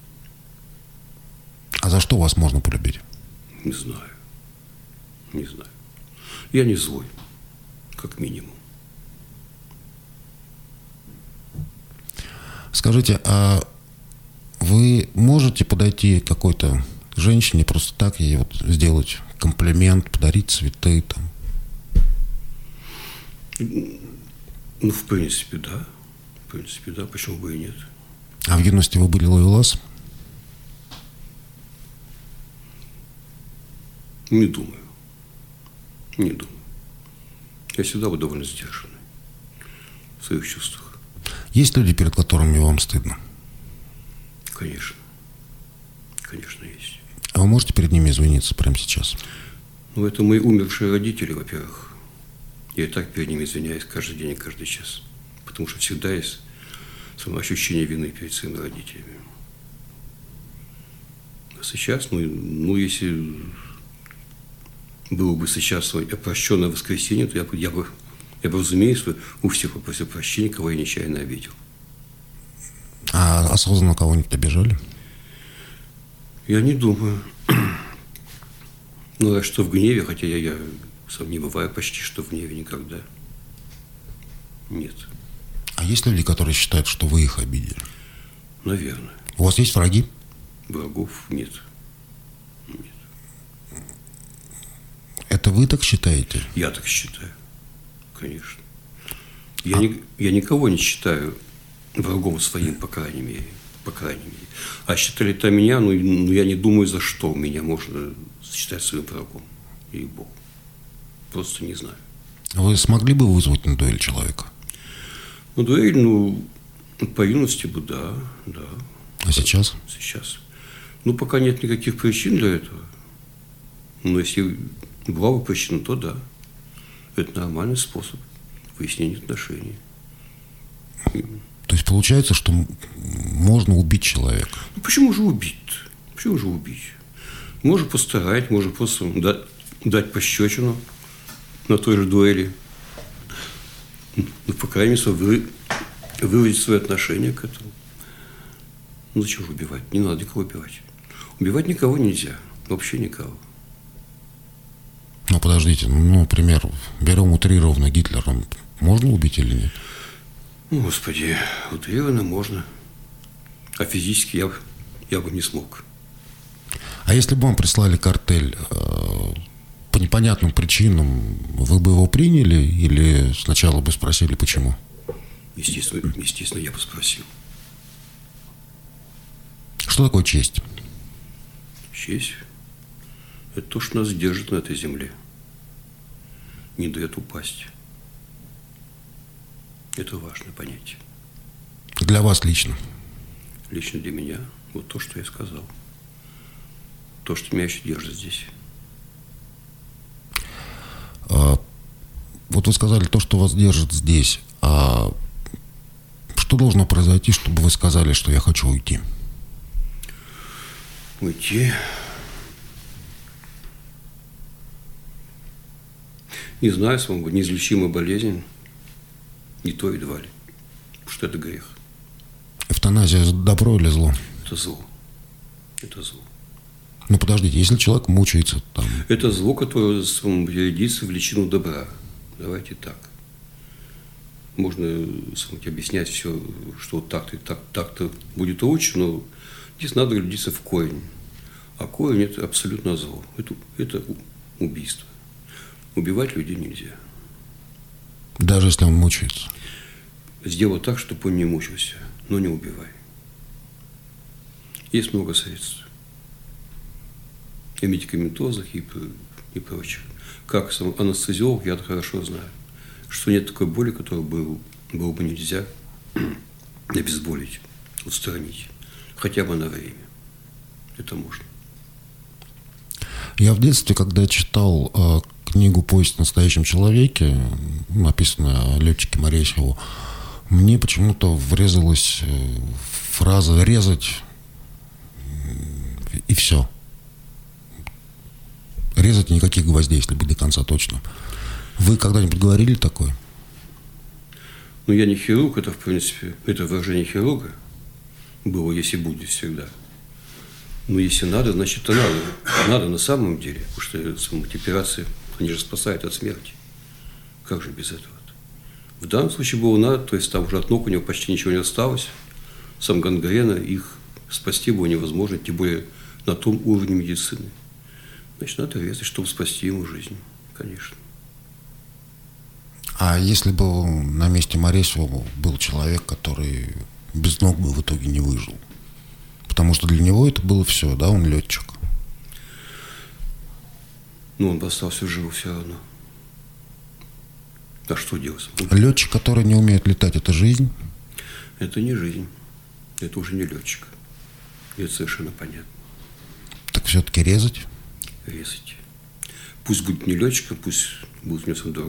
А за что вас можно полюбить? Не знаю. Не знаю. Я не злой, как минимум. Скажите, а вы можете подойти к какой-то женщине просто так, ей вот сделать комплимент, подарить цветы там? Ну, в принципе, да. В принципе, да. Почему бы и нет? А в юности вы были ловелас? Не думаю. Не думаю. Я всегда был довольно сдержанный в своих чувствах. Есть люди, перед которыми вам стыдно? Конечно. Конечно, есть. А вы можете перед ними извиниться прямо сейчас? Ну, это мои умершие родители, во-первых. Я и так перед ними извиняюсь каждый день и каждый час. Потому что всегда есть самоощущение вины перед своими родителями. А сейчас, ну если было бы сейчас прощенное воскресенье, то я бы, разумеется, у всех попросил прощения, кого я нечаянно обидел. А осознанно кого-нибудь обижали? Я не думаю. Ну, а что в гневе, хотя я сам не бываю почти что в гневе никогда. Нет. А есть люди, которые считают, что вы их обидели? Наверное. У вас есть враги? Врагов нет. Нет. Это вы так считаете? Я так считаю. Конечно. Я никого не считаю врагом своим, по крайней мере. По крайней мере. А считали это меня, ну я не думаю, за что меня можно считать своим врагом. Ей-богу. Просто не знаю. Вы смогли бы вызвать на дуэль человека? Ну, дуэль, по юности бы, да. А сейчас? Сейчас. Ну, пока нет никаких причин для этого. Но если была бы причина, то да. Это нормальный способ выяснения отношений. То есть получается, что можно убить человека? Ну, почему же убить? Почему же убить? Можно постарать, можно просто дать пощечину на той же дуэли. Ну, по крайней мере, выразить свое отношение к этому. Ну, зачем же убивать? Не надо никого убивать. Убивать никого нельзя. Вообще никого. Ну, подождите, например, берем утрированно Гитлера. Можно убить или нет? Ну, Господи, утрированно можно. А физически я бы не смог. А если бы вам прислали картель по непонятным причинам, вы бы его приняли или сначала бы спросили, почему? Естественно, я бы спросил. Что такое честь? Честь – это то, что нас держит на этой земле. Не дает упасть. Это важное понятие. Для вас лично? Лично для меня вот то, что я сказал. То, что меня еще держит здесь. Вот вы сказали то, что вас держит здесь. А что должно произойти, чтобы вы сказали, что я хочу уйти? Уйти? Не знаю, самого неизлечимая болезнь. Не то едва ли. Потому что это грех. Эвтаназия – добро или зло? Это зло. Это зло. Ну, подождите, если человек мучается там... Это зло, которое рядится в личину добра. Давайте так. Можно объяснять все, что вот так-то и так-то будет лучше, но здесь надо глядеться в корень. А корень – это абсолютно зло. Это убийство. Убивать людей нельзя. Даже если он мучается? Сделай так, чтобы он не мучился, но не убивай. Есть много средств. И медикаментозных, и прочих. Как сам анестезиолог, я хорошо знаю, что нет такой боли, которую было бы нельзя обезболить, устранить. Хотя бы на время. Это можно. Я в детстве, когда читал книгу «Повесть о настоящем человеке», написанную о летчике Моресьеву, мне почему-то врезалась фраза «резать» и все. резать, никаких гвоздей, если быть до конца точно. Вы когда-нибудь говорили такое? Ну, я не хирург, это, в принципе, это выражение хирурга было, если будет всегда. Но если надо, значит, то надо. Надо на самом деле, потому что эти операции, они же спасают от смерти. Как же без этого? В данном случае было надо, то есть там уже от ног у него почти ничего не осталось. Сам гангрена, их спасти было невозможно, тем более на том уровне медицины. Значит, надо резать, чтобы спасти ему жизнь, конечно. А если бы на месте Моресева был человек, который без ног бы в итоге не выжил? Потому что для него это было все, да, он летчик. Ну, он бы остался жив все равно. А что делать? Летчик, который не умеет летать, это жизнь? Это не жизнь. Это уже не летчик. Это совершенно понятно. Так все-таки резать? Резать. Пусть будет не летчиком, пусть будет у него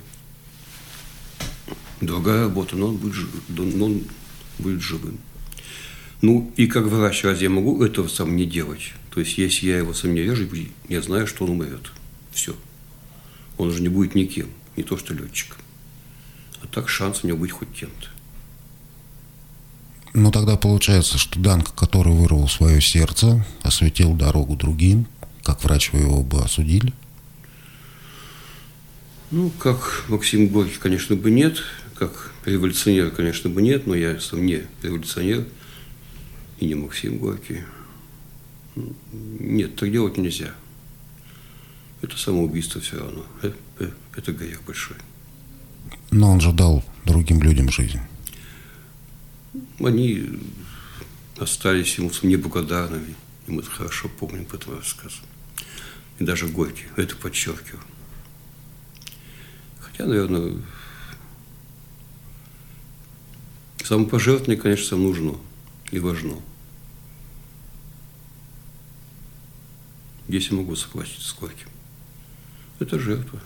другая работа, но он будет живым. Ну, и как врач, разве я могу этого сам не делать? То есть, если я его сам не режу, я знаю, что он умрет. Все. Он уже не будет никем, не то что летчиком. А так шанс у него быть хоть кем-то. Ну, тогда получается, что Данко, который вырвал свое сердце, осветил дорогу другим, как врач вы его бы осудили? Ну, как Максим Горький, конечно, бы нет. Как революционер, конечно, бы нет. Но я сам не революционер и не Максим Горький. Нет, так делать нельзя. Это самоубийство все равно. Это грех большой. Но он же дал другим людям жизнь. Они остались ему неблагодарными. И мы это хорошо помним по этому рассказу. И даже Горький это подчеркивал. Хотя, наверное, самопожертвование, конечно, нужно и важно. Здесь я могу согласиться с Горьким. Это жертва.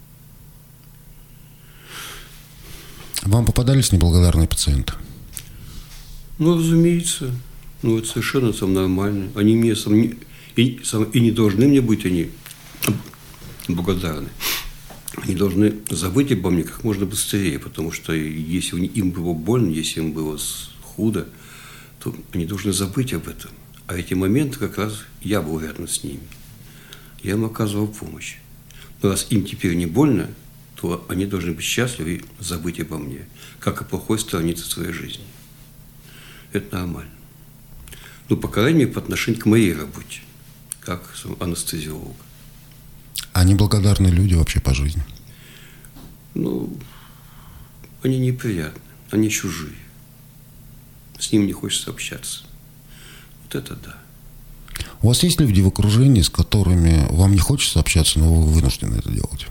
Вам попадались неблагодарные пациенты? Ну, разумеется. Ну, это совершенно сам нормально. Они мне и не должны мне быть они благодарны. Они должны забыть обо мне как можно быстрее, потому что если им было больно, если им было худо, то они должны забыть об этом. А эти моменты как раз я был рядом с ними. Я им оказывал помощь. Но раз им теперь не больно, то они должны быть счастливы и забыть обо мне, как о плохой странице своей жизни. Это нормально. Ну, по крайней мере, по отношению к моей работе, как анестезиолог. А неблагодарные люди вообще по жизни? Ну, они неприятны, они чужие. С ними не хочется общаться. Вот это да. У вас есть люди в окружении, с которыми вам не хочется общаться, но вы вынуждены это делать?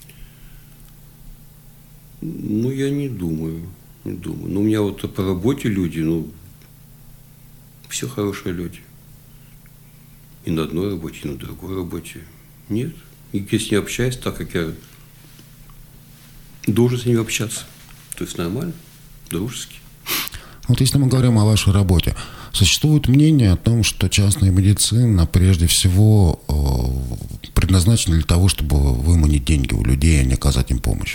Ну, я не думаю. Но у меня вот по работе люди, все хорошие люди. И на одной работе, и на другой работе. Нет. И если не общаюсь, так как я должен с ними общаться. То есть нормально, дружески. Вот если мы говорим о вашей работе, существует мнение о том, что частная медицина прежде всего предназначена для того, чтобы выманить деньги у людей, а не оказать им помощь.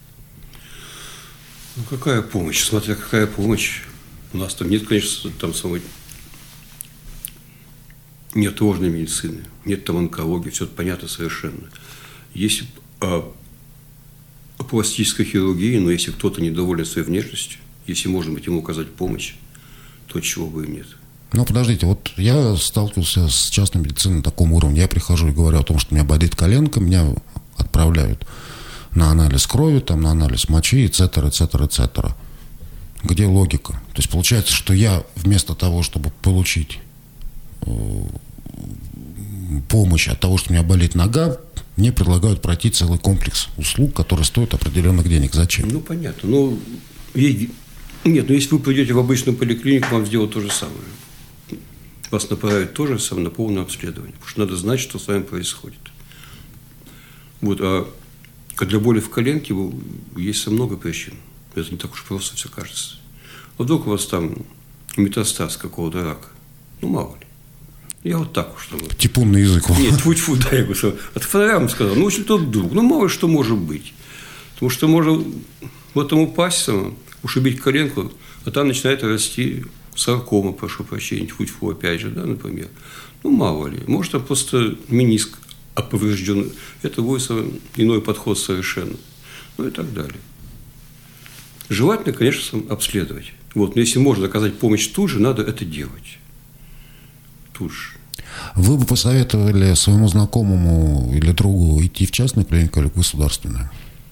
Ну, какая помощь? Смотря какая помощь. У нас там нет, конечно, там самой... Нет ложной медицины, нет там онкологии, все это понятно совершенно. Есть пластическая хирургия, но если кто-то недоволен своей внешностью, если можно быть ему оказать помощь, то чего бы и нет. Ну, подождите, вот я сталкивался с частной медициной на таком уровне. Я прихожу и говорю о том, что у меня болит коленка, меня отправляют на анализ крови, там, на анализ мочи, etc., etc., etc. Где логика? То есть получается, что я вместо того, чтобы получить помощь от того, что у меня болит нога, мне предлагают пройти целый комплекс услуг, которые стоят определенных денег. Зачем? Ну, понятно. Нет, если вы придете в обычную поликлинику, вам сделают то же самое. Вас направят тоже самое на полное обследование. Потому что надо знать, что с вами происходит. Вот, а для боли в коленке есть много причин. Это не так уж просто все кажется. А вдруг у вас там метастаз какого-то рака? Ну, мало ли. Я вот так уж. Типунный язык. Нет, тьфу-тьфу, да, я говорю, от фонарям сказал, ну, если то вдруг, ну, мало что может быть. Потому что можно в этом упасть, ушибить коленку, а там начинает расти саркома, прошу прощения, тьфу-тьфу, опять же, да, например. Ну, мало ли. Может, там просто мениск поврежден. Это будет иной подход совершенно. Ну, и так далее. Желательно, конечно, обследовать. Вот. Но если можно оказать помощь тут же, надо это делать. Тут же. Вы бы посоветовали своему знакомому или другу идти в частную клинику или в государственную?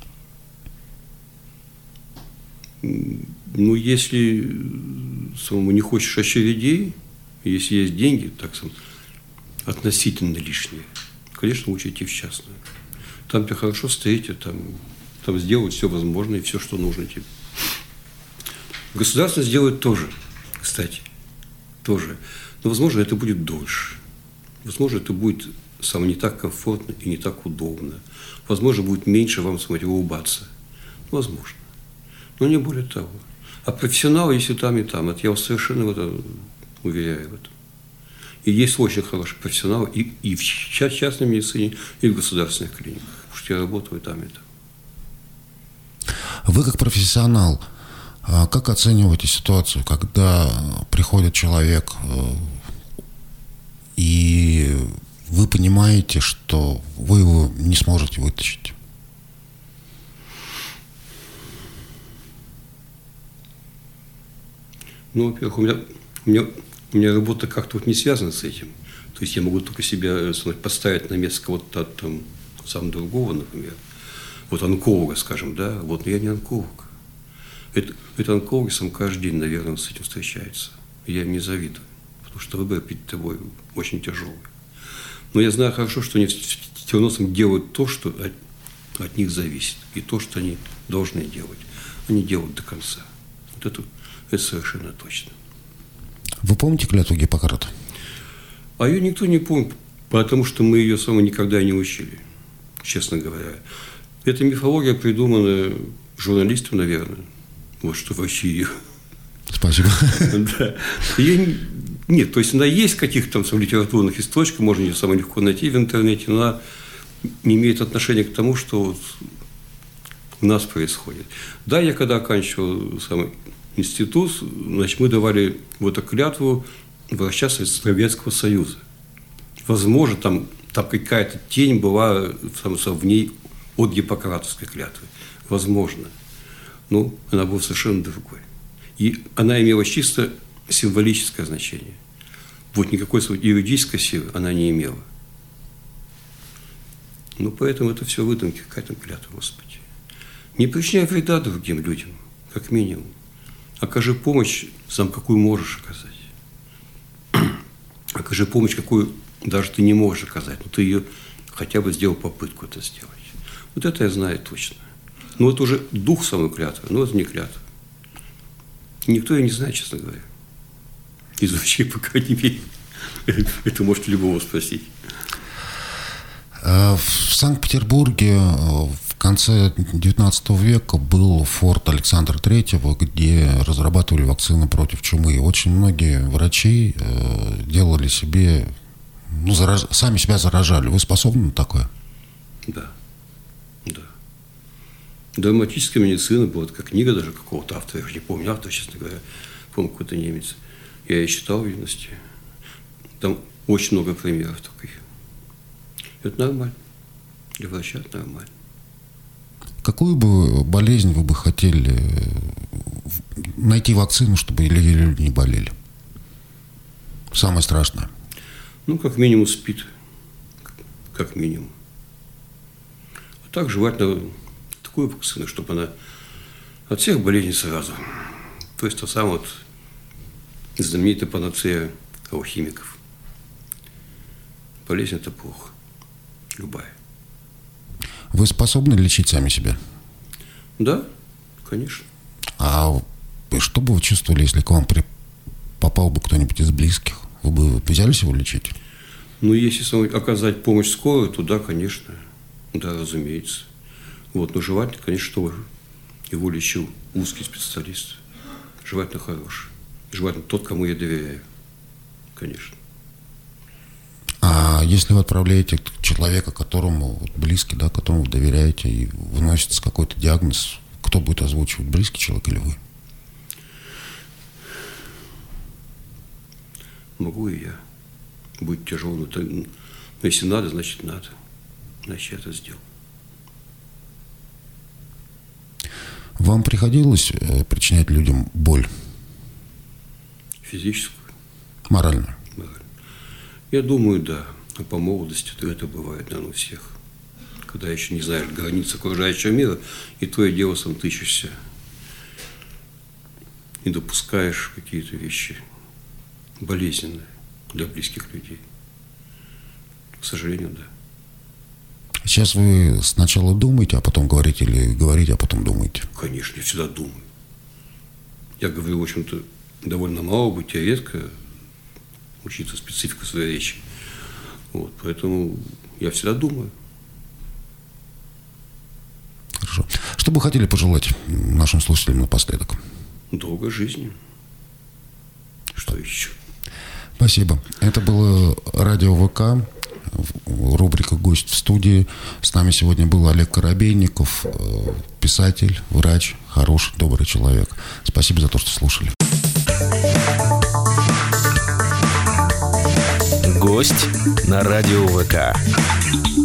Ну, если самому не хочешь очередей, если есть деньги, так сказать, относительно лишние, конечно, лучше идти в частную. Там тебя хорошо встретят, там сделают все возможное и все, что нужно тебе. Государство сделает тоже, кстати, тоже. Но, возможно, это будет дольше. Возможно, это будет не так комфортно и не так удобно. Возможно, будет меньше вам улыбаться. Возможно. Но не более того. А профессионалы, если там и там, это я вас совершенно в этом уверяю в этом. И есть очень хорошие профессионалы и в частной медицине, и в государственных клиниках. Потому что я работаю там и там. Вы как профессионал, как оцениваете ситуацию, когда приходит человек, и вы понимаете, что вы его не сможете вытащить? Ну, во-первых, у меня работа как-то вот не связана с этим. То есть я могу только себя поставить на место кого-то там сам другого, например. Вот онколога, скажем, да, вот, но я не онколог. Это онкологи сам каждый день, наверное, с этим встречаются. Я им не завидую, потому что выбор перед тобой очень тяжелый. Но я знаю хорошо, что они все равно делают то, что от них зависит, и то, что они должны делать. Они делают до конца. Вот это совершенно точно. Вы помните клятву Гиппократа? А ее никто не помнит, потому что мы ее никогда не учили, честно говоря. Эта мифология придумана журналистом, наверное. Вот что вообще ее. Спасибо. Да. Нет, то есть она есть в каких-то там литературных источниках, можно ее самое легко найти в интернете, но она не имеет отношения к тому, что вот у нас происходит. Да, я когда оканчивал институт, значит, мы давали в эту клятву врача Советского Союза. Возможно, там какая-то тень была в ней от гиппократовской клятвы. Возможно. Но она была совершенно другой. И она имела чисто символическое значение. Вот никакой юридической силы она не имела. Ну, поэтому это все выдумки, какая-то клятва, Господи. Не причиняй вреда другим людям, как минимум. Окажи помощь, какую можешь оказать. Окажи помощь, какую даже ты не можешь оказать, но ты ее хотя бы сделал попытку это сделать. Вот это я знаю точно. Но это уже дух самой клятвы, но это не клятва. Никто ее не знает, честно говоря. Из врачей, по крайней мере. Это можете любого спросить. В Санкт-Петербурге в конце XIX века был форт Александра III, где разрабатывали вакцины против чумы. И очень многие врачи делали себе, сами себя заражали. Вы способны на такое? Да. Драматическая медицина была такая книга даже какого-то автора, я уже не помню автора, честно говоря, помню, какой-то немец. Я ее читал в юности. Там очень много примеров таких. Это нормально. Для врача это нормально. Какую бы болезнь вы бы хотели найти вакцину, чтобы люди не болели? Самое страшное. Как минимум СПИД. Как минимум. А так желательно такую вакцину, чтобы она от всех болезней сразу. То есть та самая знаменитая панацея алхимиков. Болезнь – это плохо. Любая. Вы способны лечить сами себя? Да, конечно. А что бы вы чувствовали, если к вам попал бы кто-нибудь из близких? Вы бы взялись его лечить? Если оказать помощь скорой, то да, конечно. Да, разумеется. Но желательно, конечно, чтобы его лечил узкий специалист. Желательно хороший. Желательно тот, кому я доверяю. Конечно. А если вы отправляете человека, которому близкий, да, которому вы доверяете, и выносится какой-то диагноз, кто будет озвучивать, близкий человек или вы? Могу и я. Будет тяжело, но если надо, значит надо. Значит, я это сделал. Вам приходилось причинять людям боль? Физическую? Моральную? Я думаю, да. А по молодости это бывает, наверное, у всех. Когда еще не знаешь границ окружающего мира, и то и дело сам тычешься. И допускаешь какие-то вещи болезненные для близких людей. К сожалению, да. Сейчас вы сначала думаете, а потом говорите, или говорите, а потом думаете? Конечно, я всегда думаю. Я говорю, в общем-то, довольно мало быть, а редко, учиться специфику своей речи. Вот, поэтому я всегда думаю. Хорошо. Что бы вы хотели пожелать нашим слушателям напоследок? Долгой жизни. Что еще? Спасибо. Это было радио ВК, рубрика «Гость в студии». С нами сегодня был Олег Коробейников, писатель, врач, хороший, добрый человек. Спасибо за то, что слушали. Гость на радио ВК.